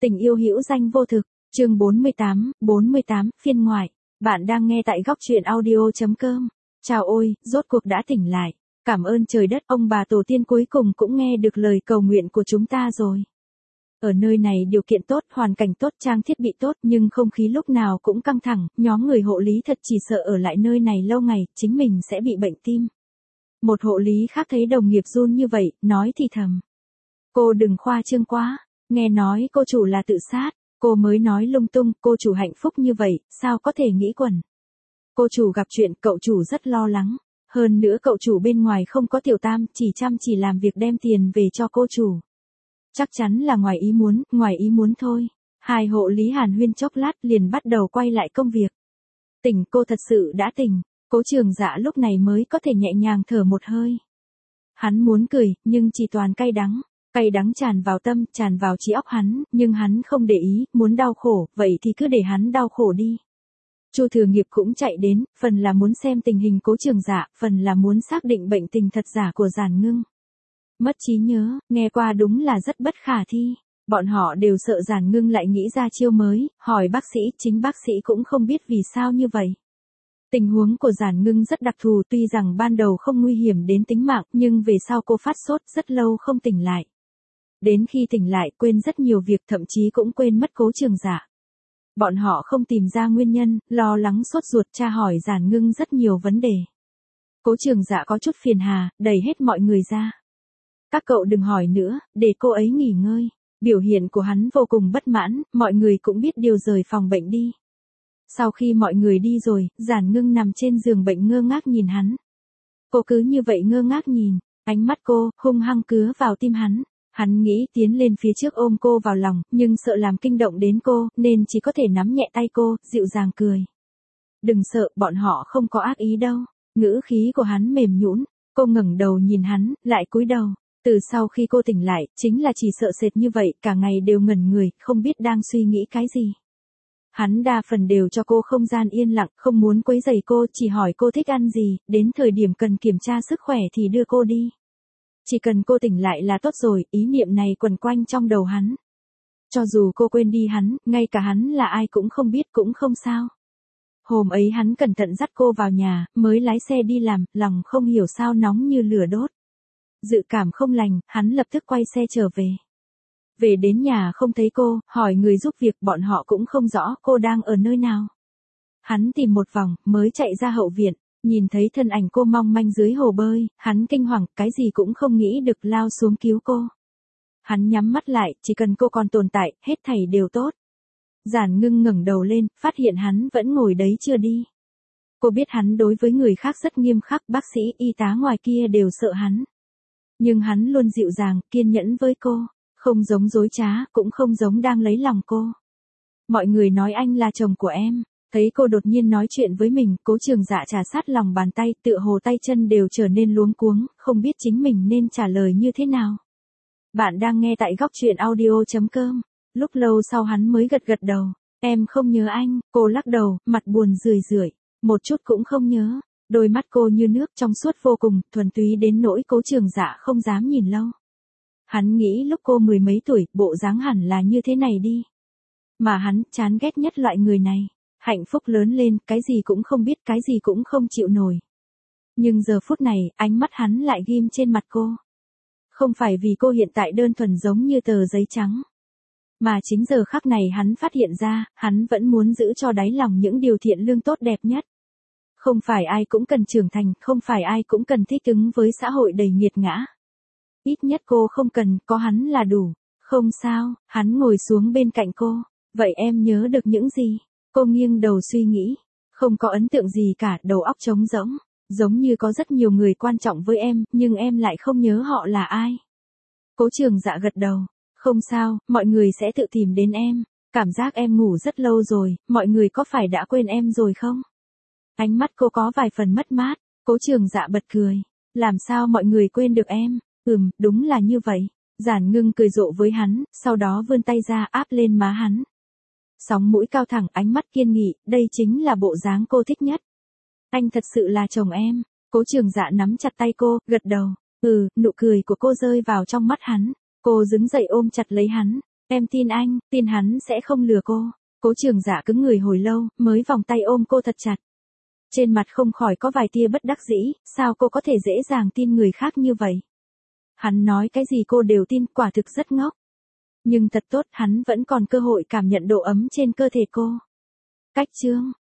Tình yêu hữu danh vô thực, chương 48, phiên ngoại. Bạn đang nghe tại góc truyện audio.com. Chào ôi, rốt cuộc đã tỉnh lại. Cảm ơn trời đất, ông bà tổ tiên cuối cùng cũng nghe được lời cầu nguyện của chúng ta rồi. Ở nơi này điều kiện tốt, hoàn cảnh tốt, trang thiết bị tốt, nhưng không khí lúc nào cũng căng thẳng, nhóm người hộ lý thật chỉ sợ ở lại nơi này lâu ngày, chính mình sẽ bị bệnh tim. Một hộ lý khác thấy đồng nghiệp run như vậy, nói thì thầm. Cô đừng khoa trương quá, nghe nói cô chủ là tự sát, cô mới nói lung tung, cô chủ hạnh phúc như vậy, sao có thể nghĩ quẩn. Cô chủ gặp chuyện, cậu chủ rất lo lắng, hơn nữa cậu chủ bên ngoài không có tiểu tam, chỉ chăm chỉ làm việc đem tiền về cho cô chủ. Chắc chắn là ngoài ý muốn thôi. Hai hộ lý hàn huyên chốc lát liền bắt đầu quay lại công việc. Tỉnh, cô thật sự đã tỉnh, Cố Trường Dạ lúc này mới có thể nhẹ nhàng thở một hơi. Hắn muốn cười, nhưng chỉ toàn cay đắng tràn vào tâm, tràn vào trí óc hắn, nhưng hắn không để ý, muốn đau khổ, vậy thì cứ để hắn đau khổ đi. Chu Thừa Nghiệp cũng chạy đến, phần là muốn xem tình hình Cố Trường Dạ, phần là muốn xác định bệnh tình thật giả của Giản Ngưng. Mất trí nhớ, nghe qua đúng là rất bất khả thi. Bọn họ đều sợ Giản Ngưng lại nghĩ ra chiêu mới, hỏi bác sĩ, chính bác sĩ cũng không biết vì sao như vậy. Tình huống của Giản Ngưng rất đặc thù, tuy rằng ban đầu không nguy hiểm đến tính mạng, nhưng về sau cô phát sốt rất lâu không tỉnh lại. Đến khi tỉnh lại quên rất nhiều việc, thậm chí cũng quên mất Cố Trường Dạ. Bọn họ không tìm ra nguyên nhân, lo lắng sốt ruột tra hỏi Giản Ngưng rất nhiều vấn đề. Cố Trường Dạ có chút phiền hà, đẩy hết mọi người ra. Các cậu đừng hỏi nữa, để cô ấy nghỉ ngơi. Biểu hiện của hắn vô cùng bất mãn, mọi người cũng biết điều rời phòng bệnh đi. Sau khi mọi người đi rồi, Giản Ngưng nằm trên giường bệnh ngơ ngác nhìn hắn. Cô cứ như vậy ngơ ngác nhìn, ánh mắt cô hung hăng cứa vào tim hắn. Hắn nghĩ tiến lên phía trước ôm cô vào lòng, nhưng sợ làm kinh động đến cô, nên chỉ có thể nắm nhẹ tay cô, dịu dàng cười. Đừng sợ, bọn họ không có ác ý đâu. Ngữ khí của hắn mềm nhũn, cô ngẩng đầu nhìn hắn, lại cúi đầu. Từ sau khi cô tỉnh lại, chính là chỉ sợ sệt như vậy, cả ngày đều ngẩn người, không biết đang suy nghĩ cái gì. Hắn đa phần đều cho cô không gian yên lặng, không muốn quấy rầy cô, chỉ hỏi cô thích ăn gì, đến thời điểm cần kiểm tra sức khỏe thì đưa cô đi. Chỉ cần cô tỉnh lại là tốt rồi, ý niệm này quẩn quanh trong đầu hắn. Cho dù cô quên đi hắn, ngay cả hắn là ai cũng không biết cũng không sao. Hôm ấy hắn cẩn thận dắt cô vào nhà, mới lái xe đi làm, lòng không hiểu sao nóng như lửa đốt. Dự cảm không lành, hắn lập tức quay xe trở về. Về đến nhà không thấy cô, hỏi người giúp việc, bọn họ cũng không rõ cô đang ở nơi nào. Hắn tìm một vòng, mới chạy ra hậu viện, nhìn thấy thân ảnh cô mong manh dưới hồ bơi, hắn kinh hoàng, cái gì cũng không nghĩ được lao xuống cứu cô. Hắn nhắm mắt lại, chỉ cần cô còn tồn tại, hết thảy đều tốt. Giản Ngưng ngẩng đầu lên, phát hiện hắn vẫn ngồi đấy chưa đi. Cô biết hắn đối với người khác rất nghiêm khắc, bác sĩ, y tá ngoài kia đều sợ hắn. Nhưng hắn luôn dịu dàng, kiên nhẫn với cô, không giống dối trá, cũng không giống đang lấy lòng cô. Mọi người nói anh là chồng của em. Thấy cô đột nhiên nói chuyện với mình, Cố Trường Dạ trà sát lòng bàn tay, tựa hồ tay chân đều trở nên luống cuống, không biết chính mình nên trả lời như thế nào. Bạn đang nghe tại góc truyện audio.com. Lúc lâu sau hắn mới gật đầu. Em không nhớ anh, cô lắc đầu, mặt buồn rười, một chút cũng không nhớ. Đôi mắt cô như nước trong suốt vô cùng, thuần túy đến nỗi Cố Trường Dạ không dám nhìn lâu. Hắn nghĩ lúc cô mười mấy tuổi, bộ dáng hẳn là như thế này đi. Mà hắn chán ghét nhất loại người này. Hạnh phúc lớn lên, cái gì cũng không biết, cái gì cũng không chịu nổi. Nhưng giờ phút này, ánh mắt hắn lại ghim trên mặt cô. Không phải vì cô hiện tại đơn thuần giống như tờ giấy trắng. Mà chính giờ khắc này hắn phát hiện ra, hắn vẫn muốn giữ cho đáy lòng những điều thiện lương tốt đẹp nhất. Không phải ai cũng cần trưởng thành, không phải ai cũng cần thích ứng với xã hội đầy nghiệt ngã. Ít nhất cô không cần, có hắn là đủ. Không sao, hắn ngồi xuống bên cạnh cô. Vậy em nhớ được những gì? Cô nghiêng đầu suy nghĩ. Không có ấn tượng gì cả, đầu óc trống rỗng. Giống như có rất nhiều người quan trọng với em, nhưng em lại không nhớ họ là ai. Cố Trường Dạ gật đầu. Không sao, mọi người sẽ tự tìm đến em. Cảm giác em ngủ rất lâu rồi, mọi người có phải đã quên em rồi không? Ánh mắt cô có vài phần mất mát. Cố Trường Dạ bật cười. Làm sao mọi người quên được em? Đúng là như vậy. Giản Ngưng cười rộ với hắn, sau đó vươn tay ra áp lên má hắn. Sóng mũi cao thẳng, ánh mắt kiên nghị, đây chính là bộ dáng cô thích nhất. Anh thật sự là chồng em. Cố Trường Dạ nắm chặt tay cô, gật đầu. Nụ cười của cô rơi vào trong mắt hắn. Cô đứng dậy ôm chặt lấy hắn. Em tin anh, tin hắn sẽ không lừa cô. Cố Trường Dạ cứng người hồi lâu, mới vòng tay ôm cô thật chặt. Trên mặt không khỏi có vài tia bất đắc dĩ, sao cô có thể dễ dàng tin người khác như vậy? Hắn nói cái gì cô đều tin, quả thực rất ngốc. Nhưng thật tốt, hắn vẫn còn cơ hội cảm nhận độ ấm trên cơ thể cô. Cách chương